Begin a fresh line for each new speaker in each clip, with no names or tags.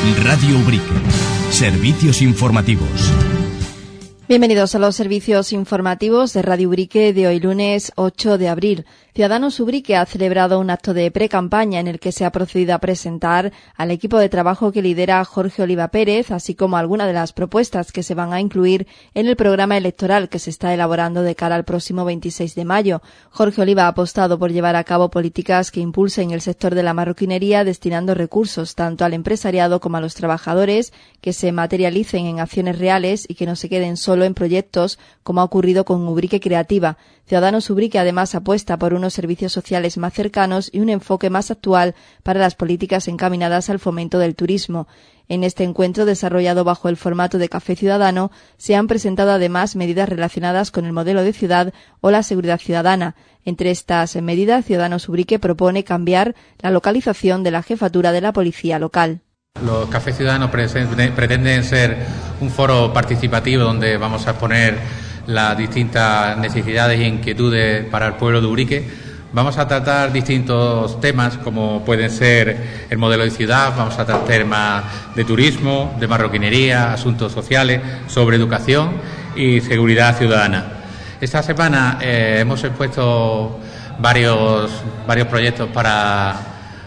Radio Ubrique. Servicios informativos.
Bienvenidos a los servicios informativos de Radio Ubrique de hoy lunes 8 de abril. Ciudadanos Ubrique ha celebrado un acto de pre-campaña en el que se ha procedido a presentar al equipo de trabajo que lidera Jorge Oliva Pérez, así como algunas de las propuestas que se van a incluir en el programa electoral que se está elaborando de cara al próximo 26 de mayo. Jorge Oliva ha apostado por llevar a cabo políticas que impulsen el sector de la marroquinería, destinando recursos tanto al empresariado como a los trabajadores, que se materialicen en acciones reales y que no se queden solo en proyectos, como ha ocurrido con Ubrique Creativa. Ciudadanos Ubrique además apuesta por unos servicios sociales más cercanos y un enfoque más actual para las políticas encaminadas al fomento del turismo. En este encuentro, desarrollado bajo el formato de Café Ciudadano, se han presentado además medidas relacionadas con el modelo de ciudad o la seguridad ciudadana. Entre estas medidas, Ciudadanos Ubrique propone cambiar la localización de la jefatura de la policía local.
Los cafés ciudadanos pretenden ser un foro participativo donde vamos a exponer las distintas necesidades e inquietudes para el pueblo de Ubrique. Vamos a tratar distintos temas como pueden ser el modelo de ciudad, vamos a tratar temas de turismo, de marroquinería, asuntos sociales, sobre educación y seguridad ciudadana. Esta semana hemos expuesto varios proyectos para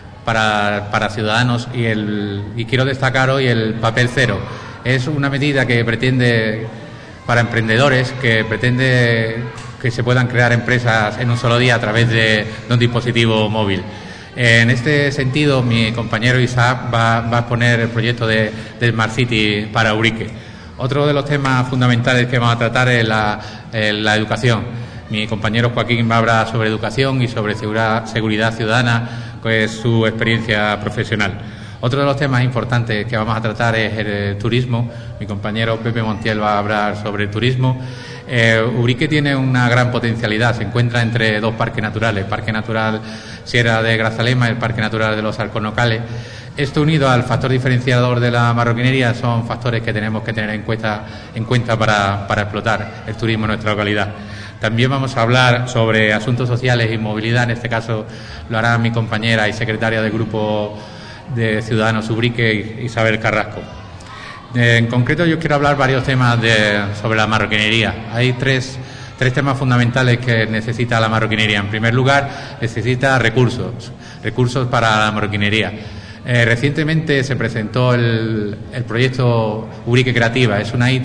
ciudadanos y quiero destacar hoy el papel cero. Es una medida que pretende, para emprendedores, que pretende que se puedan crear empresas en un solo día a través de un dispositivo móvil. En este sentido, mi compañero Isaac va a exponer el proyecto de Smart City para Ubrique. Otro de los temas fundamentales que vamos a tratar es la educación. Mi compañero Joaquín va a hablar sobre educación y sobre seguridad ciudadana, que es su experiencia profesional. Otro de los temas importantes que vamos a tratar es el turismo. Mi compañero Pepe Montiel va a hablar sobre el turismo. Ubrique tiene una gran potencialidad, se encuentra entre dos parques naturales, el Parque Natural Sierra de Grazalema y el Parque Natural de los Alcornocales. Esto unido al factor diferenciador de la marroquinería son factores que tenemos que tener en cuenta para explotar el turismo en nuestra localidad. También vamos a hablar sobre asuntos sociales y movilidad, en este caso lo hará mi compañera y secretaria del Grupo de Ciudadanos Ubrique, Isabel Carrasco. En concreto yo quiero hablar varios temas sobre la marroquinería. Hay tres temas fundamentales que necesita la marroquinería. En primer lugar, necesita recursos para la marroquinería. Recientemente se presentó el proyecto Ubrique Creativa. Es una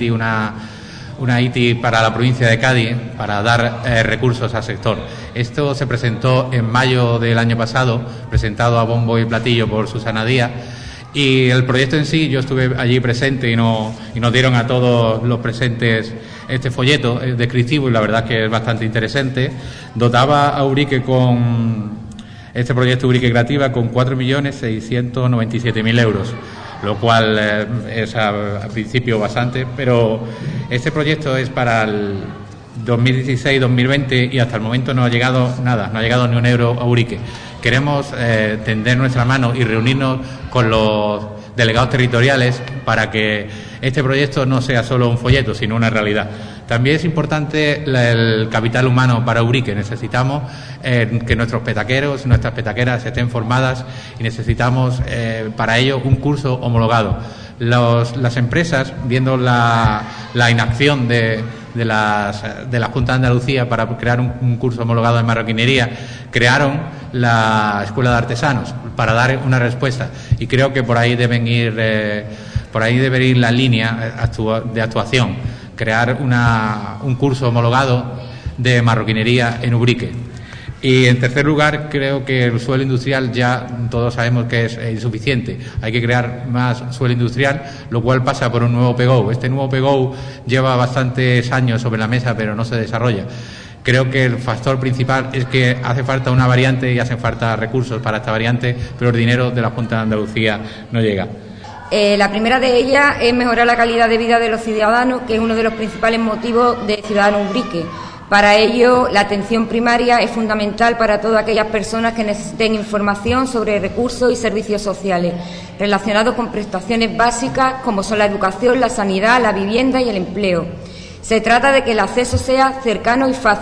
ITI para la provincia de Cádiz para dar recursos al sector. Esto se presentó en mayo del año pasado, presentado a bombo y platillo por Susana Díaz. Y el proyecto en sí, yo estuve allí presente y nos dieron a todos los presentes este folleto descriptivo y la verdad que es bastante interesante. Dotaba a Ubrique con este proyecto Ubrique Creativa con 4.697.000 euros, lo cual es al principio bastante, pero este proyecto es para el 2016-2020 y hasta el momento no ha llegado nada, no ha llegado ni un euro a Ubrique. Queremos tender nuestra mano y reunirnos con los delegados territoriales para que este proyecto no sea solo un folleto, sino una realidad. También es importante el capital humano para Ubrique. Necesitamos que nuestros petaqueros, nuestras petaqueras estén formadas y necesitamos para ello un curso homologado. Las empresas, viendo la inacción de la Junta de Andalucía para crear un curso homologado de marroquinería, crearon la Escuela de Artesanos para dar una respuesta y creo que por ahí debe ir la línea de actuación, crear un curso homologado de marroquinería en Ubrique. Y en tercer lugar, creo que el suelo industrial ya todos sabemos que es insuficiente. Hay que crear más suelo industrial, lo cual pasa por un nuevo PGO. Este nuevo PGO lleva bastantes años sobre la mesa, pero no se desarrolla. Creo que el factor principal es que hace falta una variante y hacen falta recursos para esta variante, pero el dinero de la Junta de Andalucía no llega.
La primera de ellas es mejorar la calidad de vida de los ciudadanos, que es uno de los principales motivos de Ciudadanos Ubrique. Para ello, la atención primaria es fundamental para todas aquellas personas que necesiten información sobre recursos y servicios sociales relacionados con prestaciones básicas como son la educación, la sanidad, la vivienda y el empleo. Se trata de que el acceso sea cercano y fácil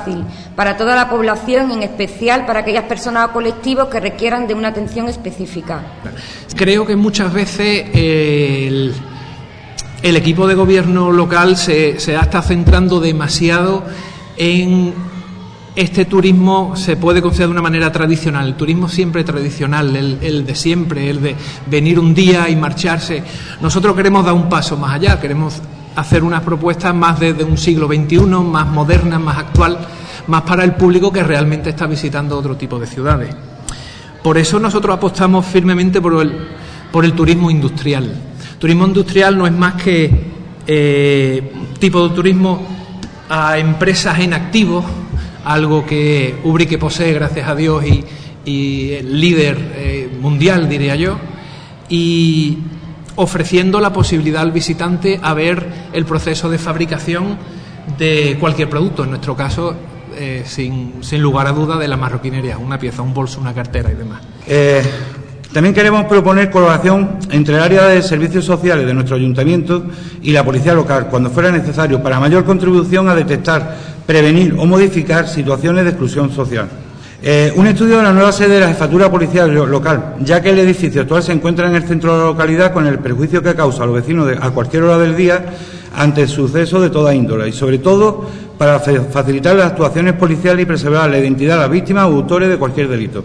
para toda la población, en especial para aquellas personas o colectivos que requieran de una atención específica.
Creo que muchas veces el equipo de gobierno local se está centrando demasiado en este turismo, se puede considerar de una manera tradicional, el turismo siempre tradicional, el de siempre, el de venir un día y marcharse. Nosotros queremos dar un paso más allá, queremos hacer unas propuestas más de un siglo XXI, más modernas, más actual, más para el público que realmente está visitando otro tipo de ciudades. Por eso nosotros apostamos firmemente por el turismo industrial. Turismo industrial no es más que tipo de turismo a empresas en activo, algo que Ubrique posee, gracias a Dios, y líder mundial, diría yo, y ofreciendo la posibilidad al visitante a ver el proceso de fabricación de cualquier producto, en nuestro caso, sin lugar a duda, de la marroquinería, una pieza, un bolso, una cartera y demás.
También queremos proponer colaboración entre el área de servicios sociales de nuestro ayuntamiento y la policía local, cuando fuera necesario, para mayor contribución a detectar, prevenir o modificar situaciones de exclusión social. Un estudio de la nueva sede de la jefatura policial local, ya que el edificio actual se encuentra en el centro de la localidad, con el perjuicio que causa a los vecinos a cualquier hora del día ante sucesos de toda índole, y sobre todo para facilitar las actuaciones policiales y preservar la identidad de las víctimas o autores de cualquier delito.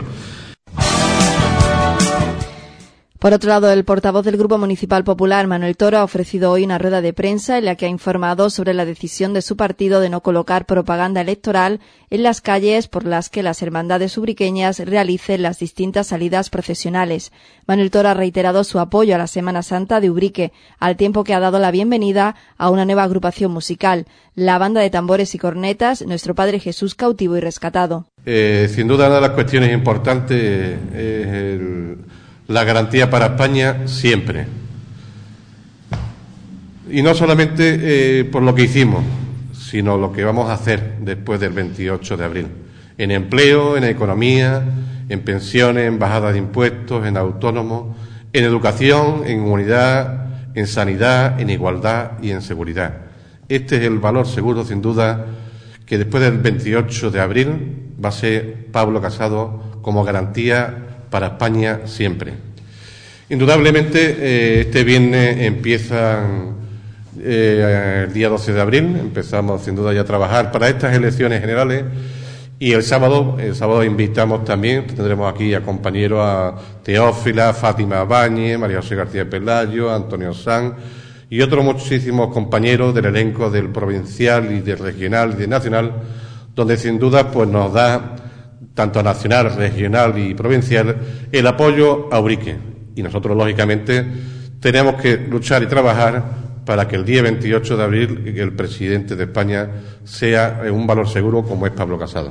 Por otro lado, el portavoz del Grupo Municipal Popular, Manuel Toro, ha ofrecido hoy una rueda de prensa en la que ha informado sobre la decisión de su partido de no colocar propaganda electoral en las calles por las que las hermandades ubriqueñas realicen las distintas salidas procesionales. Manuel Toro ha reiterado su apoyo a la Semana Santa de Ubrique, al tiempo que ha dado la bienvenida a una nueva agrupación musical, la banda de tambores y cornetas Nuestro Padre Jesús Cautivo y Rescatado.
Sin duda, una de las cuestiones importantes es la garantía para España siempre. Y no solamente por lo que hicimos, sino lo que vamos a hacer después del 28 de abril. En empleo, en economía, en pensiones, en bajada de impuestos, en autónomos, en educación, en comunidad, en sanidad, en igualdad y en seguridad. Este es el valor seguro, sin duda, que después del 28 de abril va a ser Pablo Casado como garantía para España siempre. Indudablemente, este viernes empiezan el día 12 de abril, empezamos sin duda ya a trabajar para estas elecciones generales, y el sábado invitamos también, tendremos aquí a compañeros, a Teófila, Fátima Báñez, María José García Pelayo, Antonio Sanz y otros muchísimos compañeros del elenco del provincial y del regional y del nacional, donde sin duda pues nos da tanto nacional, regional y provincial, el apoyo a Ubrique. Y nosotros, lógicamente, tenemos que luchar y trabajar para que el día 28 de abril el presidente de España sea un valor seguro como es Pablo Casado.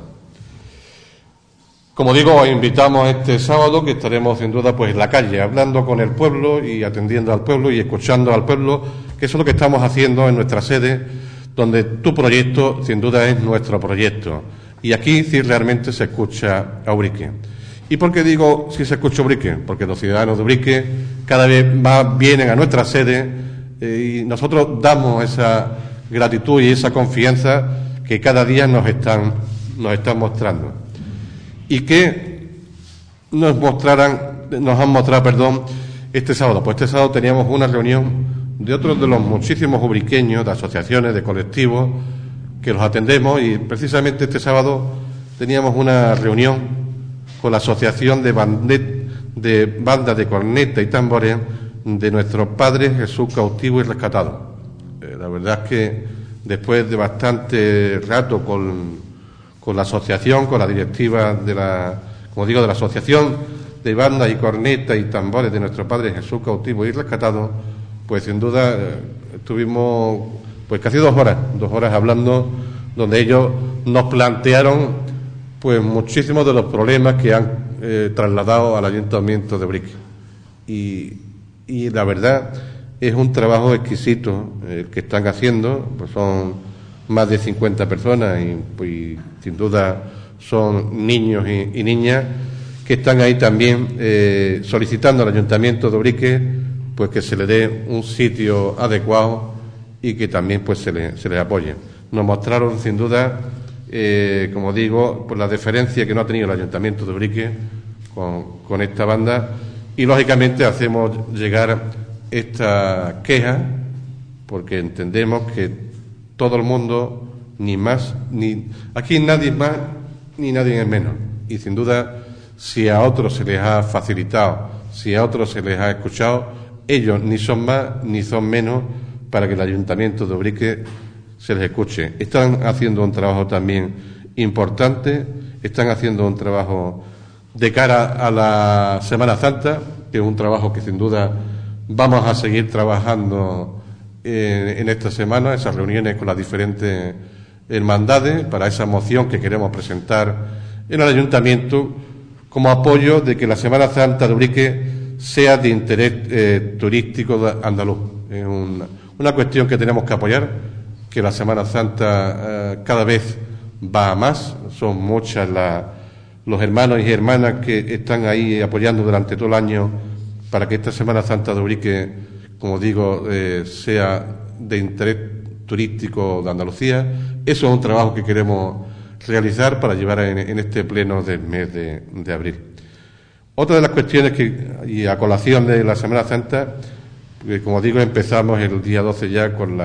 Como digo, os invitamos este sábado, que estaremos sin duda pues en la calle, hablando con el pueblo y atendiendo al pueblo y escuchando al pueblo, que eso es lo que estamos haciendo en nuestra sede, donde tu proyecto sin duda es nuestro proyecto. Y aquí sí realmente se escucha a Ubrique. ¿Y por qué digo si se escucha a Ubrique? Porque los ciudadanos de Ubrique cada vez más vienen a nuestra sede y nosotros damos esa gratitud y esa confianza que cada día nos están mostrando. ¿Y qué nos han mostrado este sábado? Pues este sábado teníamos una reunión de otros de los muchísimos ubriqueños, de asociaciones, de colectivos, que los atendemos, y precisamente este sábado teníamos una reunión con la Asociación de Bandas de Corneta y Tambores de Nuestro Padre Jesús Cautivo y Rescatado. La verdad es que después de bastante rato con la asociación, con la directiva de la Asociación de Bandas y Cornetas y Tambores de Nuestro Padre Jesús Cautivo y Rescatado, pues sin duda estuvimos pues casi 2 horas hablando, donde ellos nos plantearon pues muchísimos de los problemas que han trasladado al Ayuntamiento de Ubrique. Y la verdad es un trabajo exquisito el que están haciendo, pues son más de 50 personas y sin duda son niños y niñas que están ahí también solicitando al Ayuntamiento de Ubrique pues que se le dé un sitio adecuado y que también pues se les apoye. Nos mostraron sin duda como digo, por la deferencia que no ha tenido el Ayuntamiento de Ubrique con esta banda, y lógicamente hacemos llegar esta queja porque entendemos que todo el mundo, ni más, ni aquí nadie es más ni nadie es menos, y sin duda, si a otros se les ha facilitado, si a otros se les ha escuchado, ellos ni son más ni son menos para que el Ayuntamiento de Ubrique se les escuche. Están haciendo un trabajo también importante, están haciendo un trabajo de cara a la Semana Santa, que es un trabajo que sin duda vamos a seguir trabajando en esta semana, esas reuniones con las diferentes hermandades, para esa moción que queremos presentar en el Ayuntamiento como apoyo de que la Semana Santa de Ubrique sea de interés turístico andaluz. Es una cuestión que tenemos que apoyar, que la Semana Santa cada vez va a más, son muchas los hermanos y hermanas que están ahí apoyando durante todo el año para que esta Semana Santa de Ubrique, como digo, sea de interés turístico de Andalucía. Eso es un trabajo que queremos realizar para llevar en este pleno del mes de abril. Otra de las cuestiones y a colación de la Semana Santa, que como digo, empezamos el día 12 ya con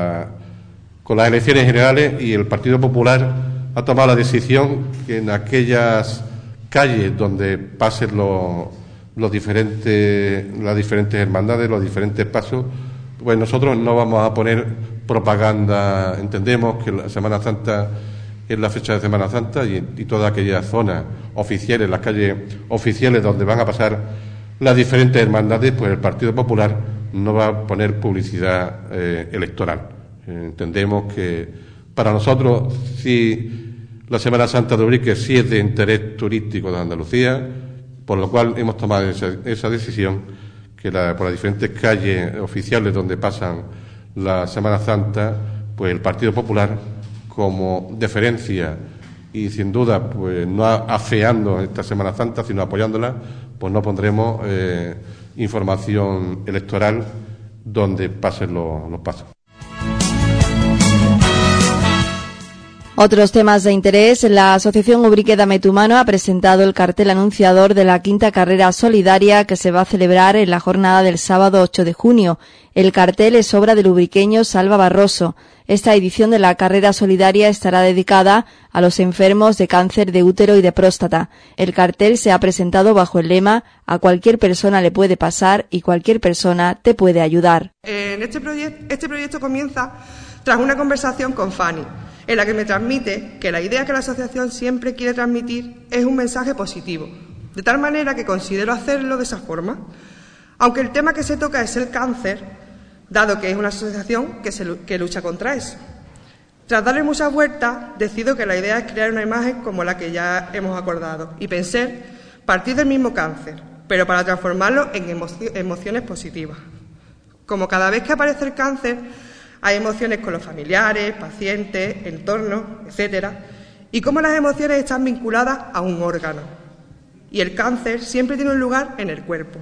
las elecciones generales, y el Partido Popular ha tomado la decisión que en aquellas calles donde pasen las diferentes hermandades, los diferentes pasos, pues nosotros no vamos a poner propaganda. Entendemos que la Semana Santa es la fecha de Semana Santa, y todas aquellas zonas oficiales, las calles oficiales donde van a pasar las diferentes hermandades, pues el Partido Popular no va a poner publicidad electoral. Entendemos que para nosotros, si la Semana Santa de Ubrique sí es de interés turístico de Andalucía, por lo cual hemos tomado esa decisión, que por las diferentes calles oficiales donde pasan la Semana Santa, pues el Partido Popular, como deferencia y sin duda pues no afeando esta Semana Santa, sino apoyándola, pues no pondremos información electoral donde pasen los pasos.
Otros temas de interés. La Asociación Ubrique Dame tu Mano ha presentado el cartel anunciador de la 5ª carrera solidaria que se va a celebrar en la jornada del sábado 8 de junio. El cartel es obra del ubriqueño Salva Barroso. Esta edición de la carrera solidaria estará dedicada a los enfermos de cáncer de útero y de próstata. El cartel se ha presentado bajo el lema "A cualquier persona le puede pasar y cualquier persona te puede ayudar".
Este proyecto comienza tras una conversación con Fanny, en la que me transmite que la idea que la asociación siempre quiere transmitir es un mensaje positivo, de tal manera que considero hacerlo de esa forma. Aunque el tema que se toca es el cáncer, dado que es una asociación que lucha contra eso. Tras darle muchas vueltas, decido que la idea es crear una imagen como la que ya hemos acordado, y pensé partir del mismo cáncer, pero para transformarlo en emociones positivas. Como cada vez que aparece el cáncer, hay emociones con los familiares, pacientes, entornos, etcétera, y cómo las emociones están vinculadas a un órgano. Y el cáncer siempre tiene un lugar en el cuerpo.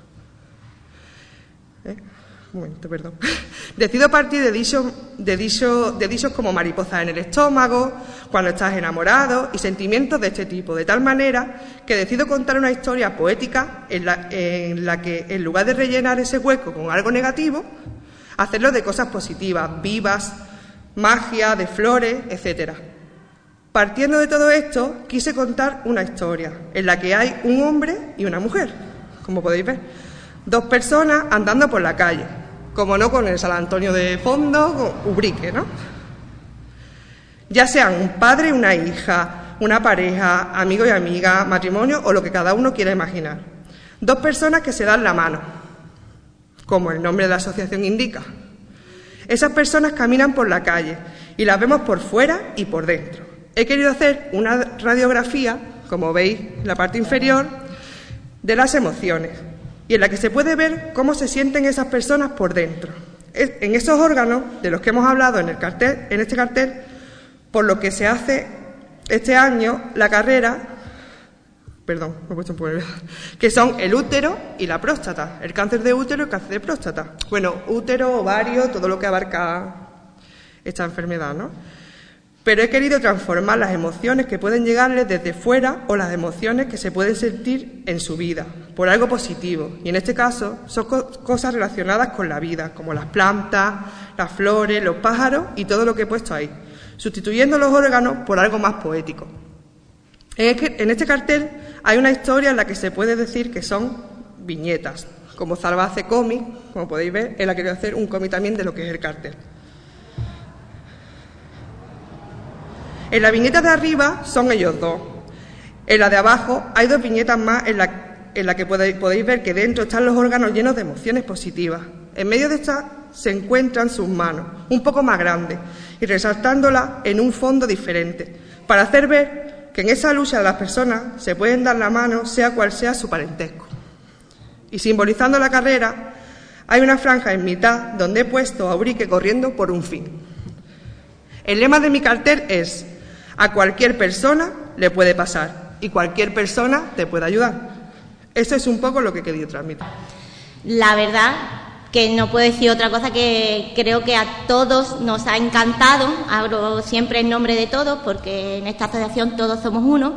Un momento, perdón. Decido partir de dichos como mariposas en el estómago, cuando estás enamorado, y sentimientos de este tipo, de tal manera que decido contar una historia poética en la que, en lugar de rellenar ese hueco con algo negativo, hacerlo de cosas positivas, vivas, magia, de flores, etcétera. Partiendo de todo esto, quise contar una historia en la que hay un hombre y una mujer, como podéis ver. Dos personas andando por la calle, como no con el San Antonio de fondo, con Ubrique, ¿no? Ya sean un padre y una hija, una pareja, amigo y amiga, matrimonio o lo que cada uno quiera imaginar. Dos personas que se dan la mano, como el nombre de la asociación indica. Esas personas caminan por la calle y las vemos por fuera y por dentro. He querido hacer una radiografía, como veis en la parte inferior, de las emociones, y en la que se puede ver cómo se sienten esas personas por dentro. En esos órganos de los que hemos hablado en este cartel, por lo que se hace este año la carrera, perdón, me he puesto un poco nerviosa, que son el útero y la próstata, el cáncer de útero y el cáncer de próstata. Bueno, útero, ovario, todo lo que abarca esta enfermedad, ¿no? pero he querido transformar las emociones que pueden llegarles desde fuera o las emociones que se pueden sentir en su vida, por algo positivo. Y en este caso son cosas relacionadas con la vida, como las plantas, las flores, los pájaros y todo lo que he puesto ahí, sustituyendo los órganos por algo más poético. En este cartel hay una historia en la que se puede decir que son viñetas. Como Zalba hace cómic, como podéis ver, él ha querido hacer un cómic también de lo que es el cartel. En la viñeta de arriba son ellos dos. En la de abajo hay 2 viñetas más en la que podéis ver que dentro están los órganos llenos de emociones positivas. En medio de estas se encuentran sus manos, un poco más grandes, y resaltándolas en un fondo diferente, para hacer ver que en esa lucha de las personas se pueden dar la mano sea cual sea su parentesco. Y simbolizando la carrera, hay una franja en mitad donde he puesto a Ubrique corriendo por un fin. El lema de mi cartel es: a cualquier persona le puede pasar y cualquier persona te puede ayudar. Eso es un poco lo que he querido transmitir.
La verdad que no puedo decir otra cosa, que creo que a todos nos ha encantado. Hablo siempre en nombre de todos porque en esta asociación todos somos uno,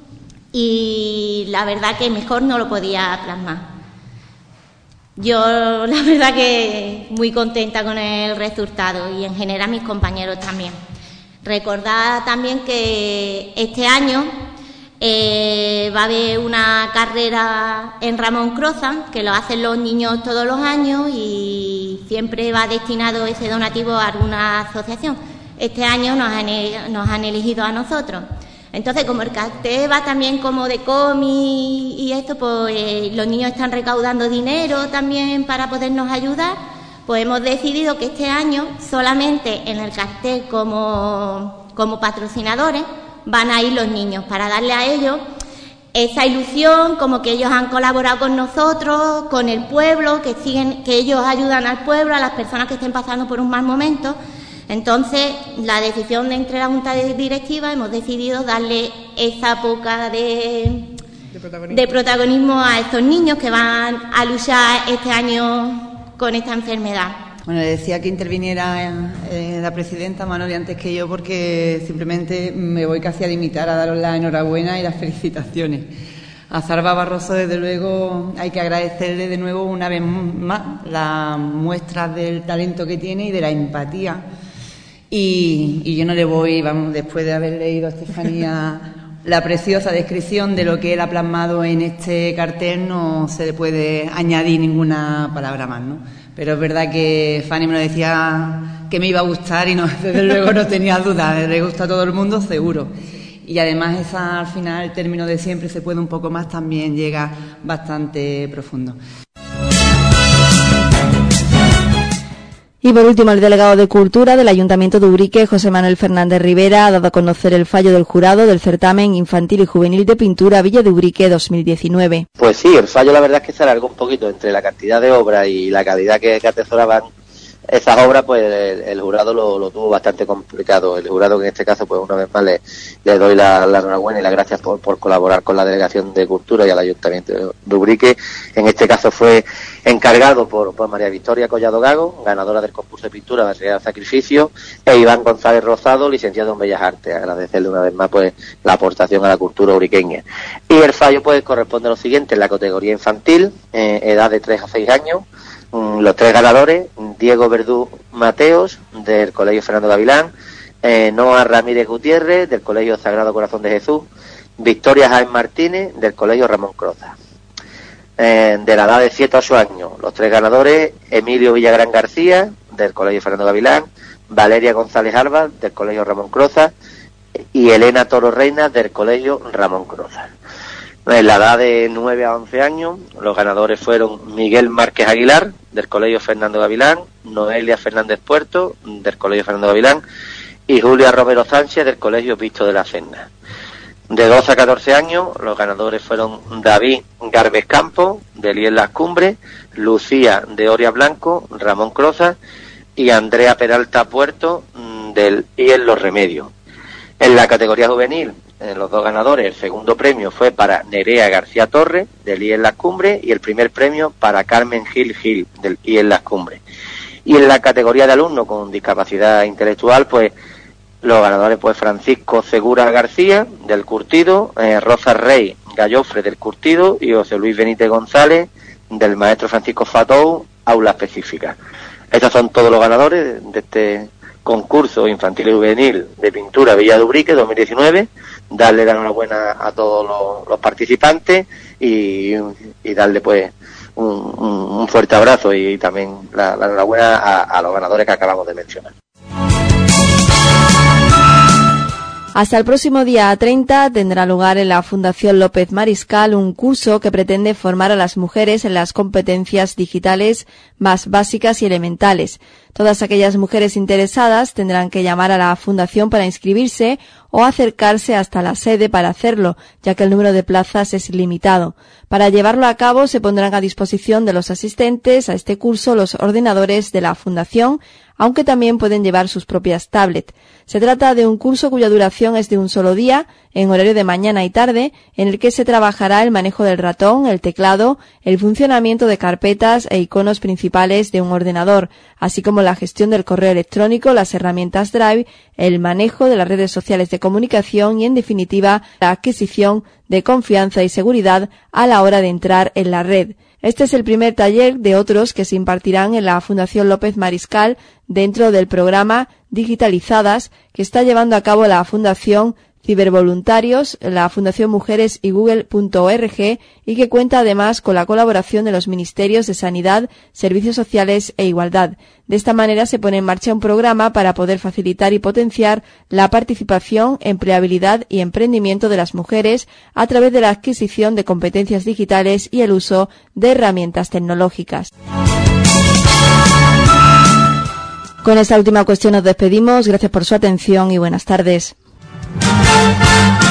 y la verdad que mejor no lo podía plasmar. Yo la verdad que muy contenta con el resultado y en general mis compañeros también. Recordad también que este año va a haber una carrera en Ramón Crozas, que lo hacen los niños todos los años y siempre va destinado ese donativo a alguna asociación. Este año nos han elegido a nosotros. Entonces, como el cartel va también como de cómic y esto, pues los niños están recaudando dinero también para podernos ayudar, pues hemos decidido que este año solamente en el cartel como patrocinadores van a ir los niños, para darle a ellos esa ilusión, como que ellos han colaborado con nosotros, con el pueblo, que ellos ayudan al pueblo, a las personas que estén pasando por un mal momento. Entonces, la decisión entre la Junta Directiva hemos decidido darle esa poca de protagonismo a estos niños que van a luchar este año con esta enfermedad.
Bueno, le decía que interviniera la presidenta Manoli antes que yo, porque simplemente me voy casi a limitar a daros la enhorabuena y las felicitaciones. A Zalba Barroso, desde luego, hay que agradecerle de nuevo una vez más las muestras del talento que tiene y de la empatía. Y yo no le voy, después de haber leído a Estefanía la preciosa descripción de lo que él ha plasmado en este cartel, no se le puede añadir ninguna palabra más, ¿no? Pero es verdad que Fanny me lo decía que me iba a gustar y no, desde luego no tenía dudas, le gusta a todo el mundo, seguro. Y además al final, el término de siempre se puede un poco más, también llega bastante profundo.
Y por último, el delegado de Cultura del Ayuntamiento de Ubrique, José Manuel Fernández Rivera, ha dado a conocer el fallo del jurado del certamen infantil y juvenil de pintura Villa de Ubrique 2019.
Pues sí, el fallo la verdad es que se alargó un poquito entre la cantidad de obras y la calidad que atesoraban esas obras, pues el jurado lo tuvo bastante complicado. El jurado, que en este caso, pues una vez más le doy la enhorabuena y las gracias por colaborar con la Delegación de Cultura y al Ayuntamiento de Ubrique. En este caso fue encargado por María Victoria Collado Gago, ganadora del concurso de pintura Material Sacrificio, e Iván González Rosado, licenciado en Bellas Artes. Agradecerle una vez más pues la aportación a la cultura ubriqueña. Y el fallo pues corresponde a lo siguiente: en la categoría infantil, edad de 3 a 6 años, los 3 ganadores: Diego Verdú Mateos, del Colegio Fernando Gavilán; Noa Ramírez Gutiérrez, del Colegio Sagrado Corazón de Jesús; Victoria Jaén Martínez, del Colegio Ramón Crozas. De la edad de 7 a 8 años, los 3 ganadores: Emilio Villagrán García, del Colegio Fernando Gavilán; Valeria González Alba, del Colegio Ramón Crozas; y Elena Toro Reina, del Colegio Ramón Crozas. En la edad de 9 a 11 años, los ganadores fueron Miguel Márquez Aguilar, del Colegio Fernando Gavilán; Noelia Fernández Puerto, del Colegio Fernando Gavilán; y Julia Romero Sánchez, del Colegio Visto de la Serna. De 12 a 14 años, los ganadores fueron David Garbes Campos, del IES Las Cumbres; Lucía de Oria Blanco, Ramón Crozas; y Andrea Peralta Puerto, del IES Los Remedios. En la categoría juvenil, los 2 ganadores, el segundo premio fue para Nerea García Torres, del IES Las Cumbres, y el primer premio para Carmen Gil, del IES Las Cumbres. Y en la categoría de alumnos con discapacidad intelectual, pues Los ganadores, pues, Francisco Segura García, del Curtido, Rosa Rey Gallofre, del Curtido, y José Luis Benítez González, del maestro Francisco Fatou, Aula Específica. Estos son todos los ganadores de este concurso infantil y juvenil de pintura Villa de Ubrique 2019. Darle la enhorabuena a todos los participantes y darle, pues, un fuerte abrazo y también la enhorabuena a los ganadores que acabamos de mencionar.
Hasta el próximo día 30 tendrá lugar en la Fundación López Mariscal un curso que pretende formar a las mujeres en las competencias digitales más básicas y elementales. Todas aquellas mujeres interesadas tendrán que llamar a la Fundación para inscribirse o acercarse hasta la sede para hacerlo, ya que el número de plazas es limitado. Para llevarlo a cabo se pondrán a disposición de los asistentes a este curso los ordenadores de la Fundación, aunque también pueden llevar sus propias tablets. Se trata de un curso cuya duración es de un solo día, en horario de mañana y tarde, en el que se trabajará el manejo del ratón, el teclado, el funcionamiento de carpetas e iconos principales de un ordenador, así como la gestión del correo electrónico, las herramientas Drive, el manejo de las redes sociales de comunicación y, en definitiva, la adquisición de confianza y seguridad a la hora de entrar en la red. Este es el primer taller de otros que se impartirán en la Fundación López Mariscal dentro del programa Digitalizadas que está llevando a cabo la Fundación Cibervoluntarios, la Fundación Mujeres y Google.org, y que cuenta además con la colaboración de los Ministerios de Sanidad, Servicios Sociales e Igualdad. De esta manera se pone en marcha un programa para poder facilitar y potenciar la participación, empleabilidad y emprendimiento de las mujeres a través de la adquisición de competencias digitales y el uso de herramientas tecnológicas. Con esta última cuestión nos despedimos. Gracias por su atención y buenas tardes.